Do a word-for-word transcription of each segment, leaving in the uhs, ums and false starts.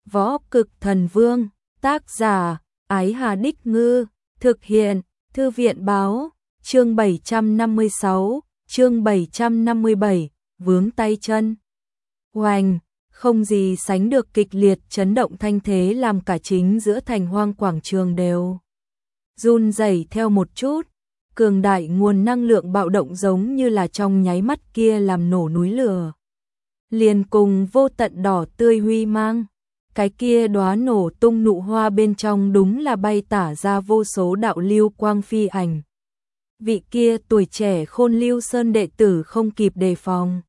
Võ Cực Thần Vương, tác giả, Ái Hà Đích Ngư, thực hiện, Thư viện Báo, chương bảy trăm năm mươi sáu, chương bảy trăm năm mươi bảy, vướng tay chân. Oanh, không gì sánh được kịch liệt chấn động thanh thế làm cả chính giữa thành hoang quảng trường đều run rẩy theo một chút, cường đại nguồn năng lượng bạo động giống như là trong nháy mắt kia làm nổ núi lửa. Liền cùng vô tận đỏ tươi huy mang, cái kia đóa nổ tung nụ hoa bên trong đúng là bay tả ra vô số đạo lưu quang phi ảnh. Vị kia tuổi trẻ Khôn Lưu Sơn đệ tử không kịp đề phòng,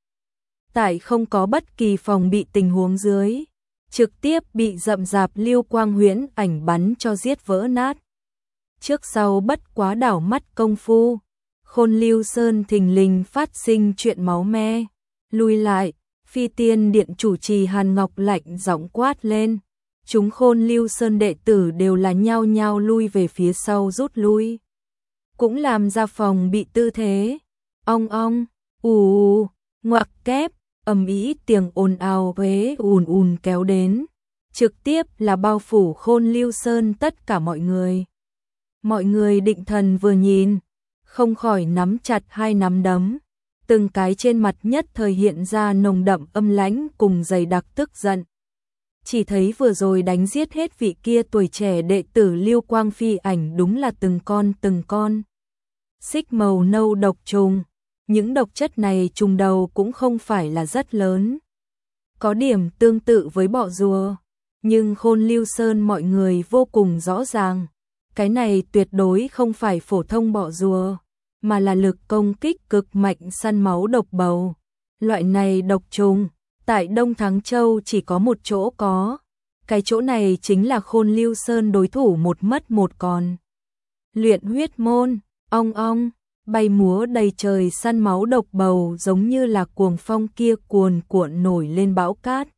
tại không có bất kỳ phòng bị tình huống dưới, trực tiếp bị rậm rạp lưu quang huyễn ảnh bắn cho giết vỡ nát. Trước sau bất quá đảo mắt công phu, Khôn Lưu Sơn thình lình phát sinh chuyện máu me, lùi lại. Phi Tiên Điện chủ trì Hàn Ngọc lạnh giọng quát lên, chúng Khôn Lưu Sơn đệ tử đều là nhao nhao lui về phía sau rút lui, cũng làm ra phòng bị tư thế. Ong ong, ù ù, ngoặc kép, ầm ĩ tiếng ồn ào huế ùn ùn kéo đến, trực tiếp là bao phủ Khôn Lưu Sơn tất cả mọi người. Mọi người định thần vừa nhìn, không khỏi nắm chặt hai nắm đấm. Từng cái trên mặt nhất thời hiện ra nồng đậm âm lãnh cùng dày đặc tức giận. Chỉ thấy vừa rồi đánh giết hết vị kia tuổi trẻ đệ tử Lưu Quang phi ảnh đúng là từng con từng con xích màu nâu độc trùng. Những độc chất này trùng đầu cũng không phải là rất lớn, có điểm tương tự với bọ rùa, nhưng Khôn Lưu Sơn mọi người vô cùng rõ ràng, cái này tuyệt đối không phải phổ thông bọ rùa, mà là lực công kích cực mạnh săn máu độc bầu. Loại này độc trùng, tại Đông Thắng Châu chỉ có một chỗ có. Cái chỗ này chính là Khôn Lưu Sơn đối thủ một mất một còn. Luyện huyết môn, ong ong, bay múa đầy trời săn máu độc bầu giống như là cuồng phong kia cuồn cuộn nổi lên bão cát,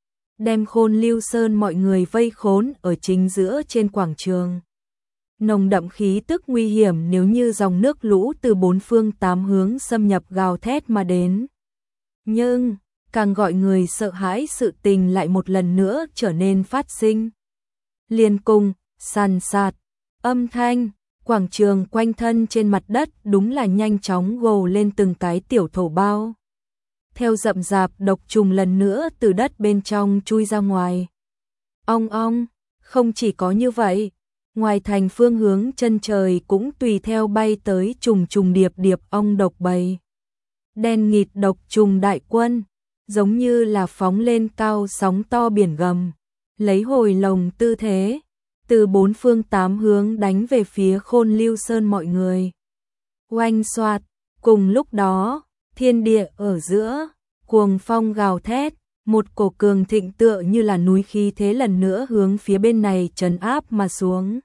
đem Khôn Lưu Sơn mọi người vây khốn ở chính giữa trên quảng trường. Nồng đậm khí tức nguy hiểm nếu như dòng nước lũ từ bốn phương tám hướng xâm nhập gào thét mà đến. Nhưng, càng gọi người sợ hãi sự tình lại một lần nữa trở nên phát sinh. Liên cùng, sàn sạt, âm thanh, quảng trường quanh thân trên mặt đất đúng là nhanh chóng gồ lên từng cái tiểu thổ bao. Theo rậm rạp độc trùng lần nữa từ đất bên trong chui ra ngoài. Ong ong, không chỉ có như vậy. Ngoài thành phương hướng chân trời cũng tùy theo bay tới trùng trùng điệp điệp ong độc bầy. Đen nghịt độc trùng đại quân, giống như là phóng lên cao sóng to biển gầm, lấy hồi lồng tư thế, từ bốn phương tám hướng đánh về phía Khôn Lưu Sơn mọi người. Oanh xoạt, cùng lúc đó, thiên địa ở giữa, cuồng phong gào thét, một cổ cường thịnh tựa như là núi khí thế lần nữa hướng phía bên này trấn áp mà xuống.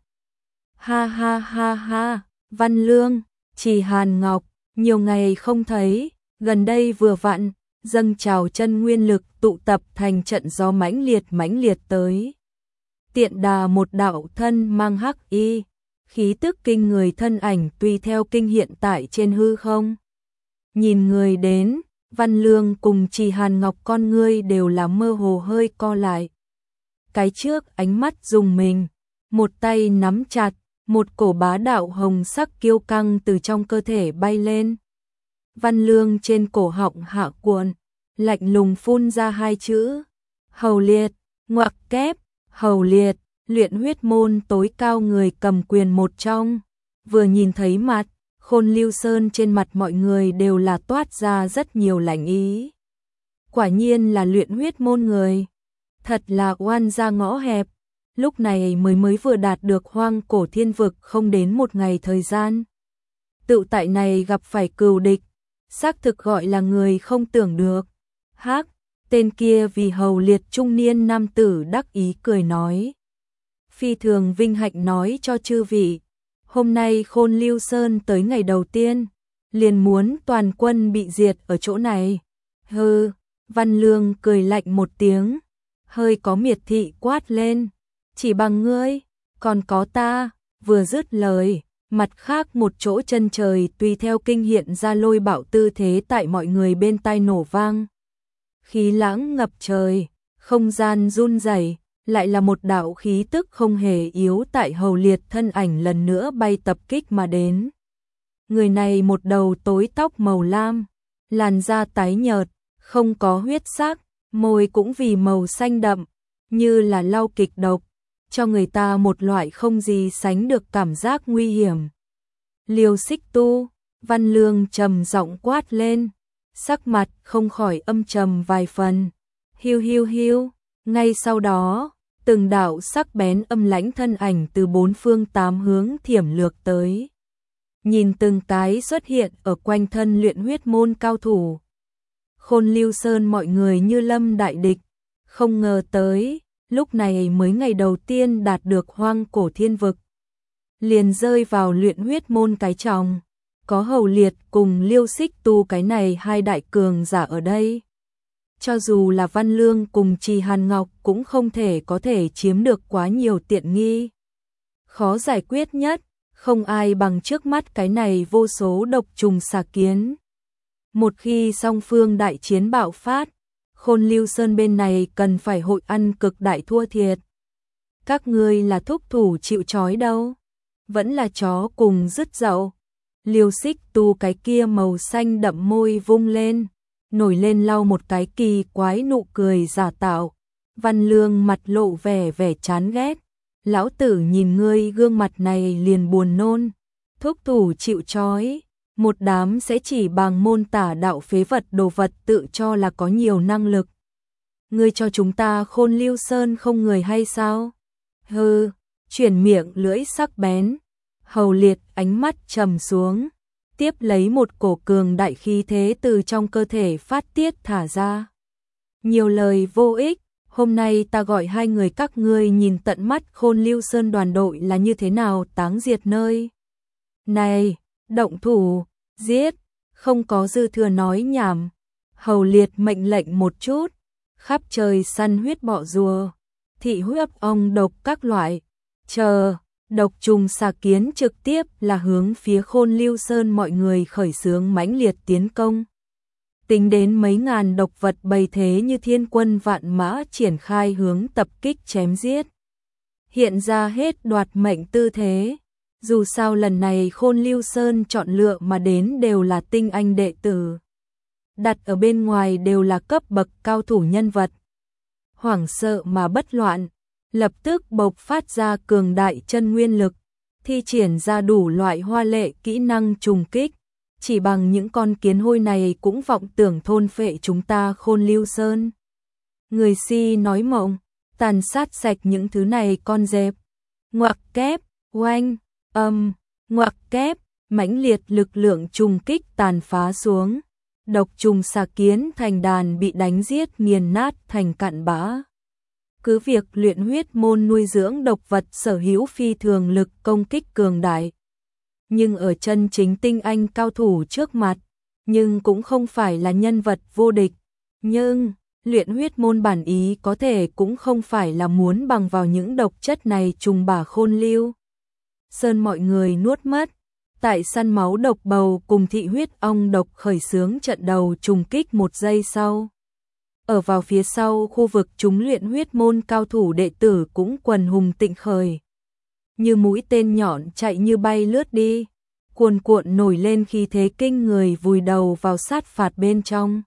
Ha ha ha ha, Văn Lương, Trì Hàn Ngọc, nhiều ngày không thấy, gần đây vừa vặn, dâng trào chân nguyên lực tụ tập thành trận gió mãnh liệt mãnh liệt tới. Tiện đà một đạo thân mang hắc y, khí tức kinh người thân ảnh tùy theo kinh hiện tại trên hư không. Nhìn người đến, Văn Lương cùng Trì Hàn Ngọc con ngươi đều là mơ hồ hơi co lại. Cái trước ánh mắt dùng mình, một tay nắm chặt, một cổ bá đạo hồng sắc kiêu căng từ trong cơ thể bay lên. Văn Lương trên cổ họng hạ cuộn, lạnh lùng phun ra hai chữ, hầu liệt, ngoặc kép, hầu liệt, luyện huyết môn tối cao người cầm quyền một trong. Vừa nhìn thấy mặt, Khôn Lưu Sơn trên mặt mọi người đều là toát ra rất nhiều lạnh ý. Quả nhiên là luyện huyết môn người, thật là oan ra ngõ hẹp. Lúc này mới mới vừa đạt được hoang cổ thiên vực không đến một ngày thời gian. Tự tại này gặp phải cừu địch, xác thực gọi là người không tưởng được. Hắc, tên kia vì hầu liệt trung niên nam tử đắc ý cười nói. Phi thường vinh hạnh nói cho chư vị, hôm nay Khôn Lưu Sơn tới ngày đầu tiên, liền muốn toàn quân bị diệt ở chỗ này. Hừ, Văn Lương cười lạnh một tiếng, hơi có miệt thị quát lên. Chỉ bằng ngươi, còn có ta. Vừa dứt lời, mặt khác một chỗ chân trời tùy theo kinh hiện ra lôi bạo tư thế tại mọi người bên tai nổ vang. Khí lãng ngập trời, không gian run rẩy, lại là một đạo khí tức không hề yếu tại Hầu Liệt thân ảnh lần nữa bay tập kích mà đến. Người này một đầu tối tóc màu lam, làn da tái nhợt, không có huyết sắc, môi cũng vì màu xanh đậm, như là lau kịch độc, cho người ta một loại không gì sánh được cảm giác nguy hiểm. Liêu Xích Tu, Văn Lương trầm giọng quát lên, sắc mặt không khỏi âm trầm vài phần. Hiu hiu hiu, ngay sau đó, từng đạo sắc bén âm lãnh thân ảnh từ bốn phương tám hướng thiểm lược tới. Nhìn từng cái xuất hiện ở quanh thân luyện huyết môn cao thủ. Khôn Lưu Sơn mọi người như lâm đại địch, không ngờ tới, lúc này mới ngày đầu tiên đạt được hoang cổ thiên vực. Liền rơi vào luyện huyết môn cái tròng, có Hầu Liệt cùng Liêu Xích Tu cái này hai đại cường giả ở đây. Cho dù là Văn Lương cùng Trì Hàn Ngọc cũng không thể có thể chiếm được quá nhiều tiện nghi. Khó giải quyết nhất, không ai bằng trước mắt cái này vô số độc trùng xà kiến. Một khi song phương đại chiến bạo phát, Khôn Lưu Sơn bên này cần phải hội ăn cực đại thua thiệt. Các ngươi là thúc thủ chịu trói đâu, vẫn là chó cùng dứt dậu. Liêu Xích Tu cái kia màu xanh đậm môi vung lên, nổi lên lau một cái kỳ quái nụ cười giả tạo. Văn Lương mặt lộ vẻ vẻ chán ghét. Lão tử nhìn ngươi gương mặt này liền buồn nôn. Thúc thủ chịu trói, một đám sẽ chỉ bằng môn tả đạo phế vật đồ vật tự cho là có nhiều năng lực. Ngươi cho chúng ta Khôn Lưu Sơn không người hay sao? Hừ, chuyển miệng lưỡi sắc bén. Hầu Liệt ánh mắt trầm xuống, tiếp lấy một cổ cường đại khí thế từ trong cơ thể phát tiết thả ra. Nhiều lời vô ích, hôm nay ta gọi hai người các ngươi nhìn tận mắt Khôn Lưu Sơn đoàn đội là như thế nào táng diệt nơi. Này, động thủ, giết, không có dư thừa nói nhảm. Hầu Liệt mệnh lệnh một chút, khắp trời săn huyết bọ rùa, thị huyết ong độc các loại, chờ. Độc trùng xà kiến trực tiếp là hướng phía Khôn Lưu Sơn mọi người khởi xướng mãnh liệt tiến công. Tính đến mấy ngàn độc vật bầy thế như thiên quân vạn mã triển khai hướng tập kích chém giết. Hiện ra hết đoạt mệnh tư thế. Dù sao lần này Khôn Lưu Sơn chọn lựa mà đến đều là tinh anh đệ tử. Đặt ở bên ngoài đều là cấp bậc cao thủ nhân vật. Hoảng sợ mà bất loạn. Lập tức bộc phát ra cường đại chân nguyên lực, thi triển ra đủ loại hoa lệ kỹ năng trùng kích, chỉ bằng những con kiến hôi này cũng vọng tưởng thôn phệ chúng ta Khôn Lưu Sơn. Người si nói mộng, tàn sát sạch những thứ này con dẹp. Ngoặc kép, oanh, âm, ngoặc kép, mãnh liệt lực lượng trùng kích tàn phá xuống. Độc trùng xà kiến thành đàn bị đánh giết nghiền nát thành cặn bã. Cứ việc luyện huyết môn nuôi dưỡng độc vật sở hữu phi thường lực công kích cường đại. Nhưng ở chân chính tinh anh cao thủ trước mặt, nhưng cũng không phải là nhân vật vô địch. Nhưng, luyện huyết môn bản ý có thể cũng không phải là muốn bằng vào những độc chất này trùng bả Khôn Lưu Sơn mọi người nuốt mất. Tại săn máu độc bầu cùng thị huyết ong độc khởi xướng trận đầu trùng kích một giây sau. Ở vào phía sau khu vực chúng luyện huyết môn cao thủ đệ tử cũng quần hùng tịnh khởi. Như mũi tên nhọn chạy như bay lướt đi, cuồn cuộn nổi lên khi thế kinh người vùi đầu vào sát phạt bên trong.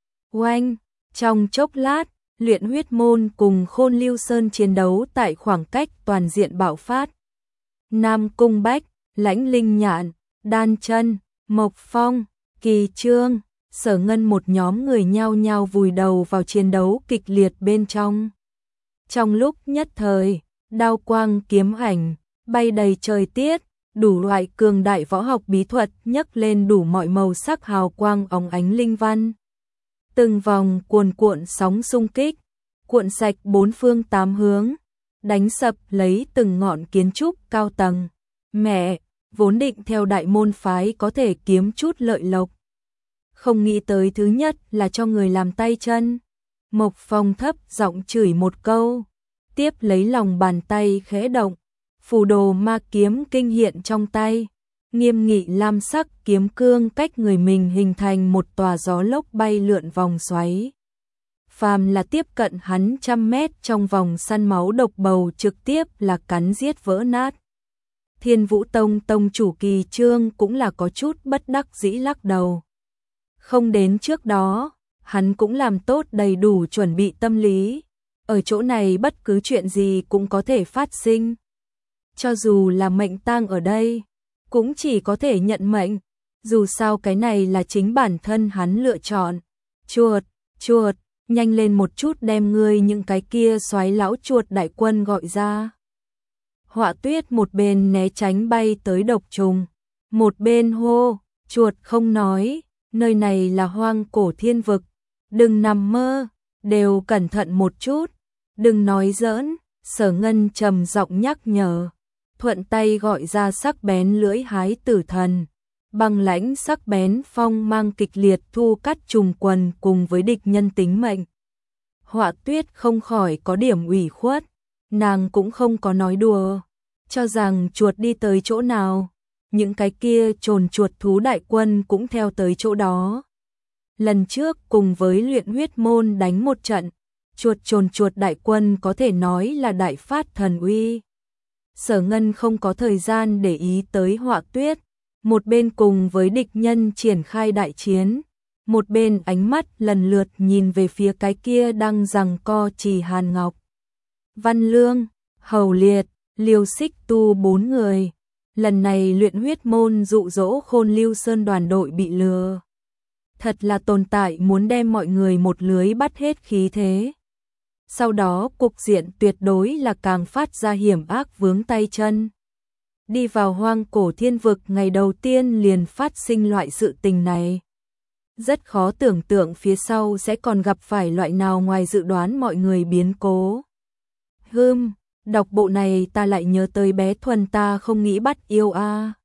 Oanh, trong chốc lát, luyện huyết môn cùng Khôn Lưu Sơn chiến đấu tại khoảng cách toàn diện bạo phát. Nam Cung Bách, Lãnh Linh Nhạn, Đan Chân, Mộc Phong, Kỳ Trương, Sở Ngân một nhóm người nhao nhao vùi đầu vào chiến đấu kịch liệt bên trong. Trong lúc nhất thời, đao quang kiếm ảnh, bay đầy trời tiết, đủ loại cường đại võ học bí thuật nhấc lên đủ mọi màu sắc hào quang óng ánh linh văn. Từng vòng cuồn cuộn sóng xung kích, cuộn sạch bốn phương tám hướng, đánh sập lấy từng ngọn kiến trúc cao tầng. Mẹ, vốn định theo đại môn phái có thể kiếm chút lợi lộc. Không nghĩ tới thứ nhất là cho người làm tay chân. Mộc Phong thấp giọng chửi một câu, tiếp lấy lòng bàn tay khẽ động, phù đồ ma kiếm kinh hiện trong tay, nghiêm nghị lam sắc kiếm cương cách người mình hình thành một tòa gió lốc bay lượn vòng xoáy. phàm là tiếp cận hắn trăm mét trong vòng săn máu độc bầu trực tiếp là cắn giết vỡ nát. Thiên Vũ Tông tông chủ Kỳ Trương cũng là có chút bất đắc dĩ lắc đầu. Không đến trước đó, hắn cũng làm tốt đầy đủ chuẩn bị tâm lý. Ở chỗ này bất cứ chuyện gì cũng có thể phát sinh. Cho dù là mệnh tang ở đây, cũng chỉ có thể nhận mệnh. Dù sao cái này là chính bản thân hắn lựa chọn. Chuột, chuột, nhanh lên một chút đem ngươi những cái kia xoáy lão chuột đại quân gọi ra. Họa Tuyết một bên né tránh bay tới độc trùng, một bên hô, chuột không nói, nơi này là hoang cổ thiên vực, đừng nằm mơ, đều cẩn thận một chút, đừng nói giỡn. Sở Ngân trầm giọng nhắc nhở, thuận tay gọi ra sắc bén lưỡi hái tử thần, băng lãnh sắc bén phong mang kịch liệt thu cắt trùng quần cùng với địch nhân tính mệnh. Họa Tuyết không khỏi có điểm ủy khuất, nàng cũng không có nói đùa, cho rằng chuột đi tới chỗ nào, những cái kia trồn chuột thú đại quân cũng theo tới chỗ đó. Lần trước cùng với Luyện Huyết Môn đánh một trận, chuột trồn chuột đại quân có thể nói là đại phát thần uy. Sở Ngân không có thời gian để ý tới Họa Tuyết, một bên cùng với địch nhân triển khai đại chiến, một bên ánh mắt lần lượt nhìn về phía cái kia đang giằng co Trì Hàn Ngọc, Văn Lương, Hầu Liệt, Liêu Xích Tu bốn người. Lần này Luyện Huyết Môn dụ dỗ Khôn Lưu Sơn đoàn đội bị lừa. Thật là tồn tại muốn đem mọi người một lưới bắt hết khí thế. Sau đó cục diện tuyệt đối là càng phát ra hiểm ác vướng tay chân. Đi vào hoang cổ thiên vực ngày đầu tiên liền phát sinh loại sự tình này. Rất khó tưởng tượng phía sau sẽ còn gặp phải loại nào ngoài dự đoán mọi người biến cố. Hừm, đọc bộ này ta lại nhớ tới bé Thuần ta không nghĩ bắt yêu a.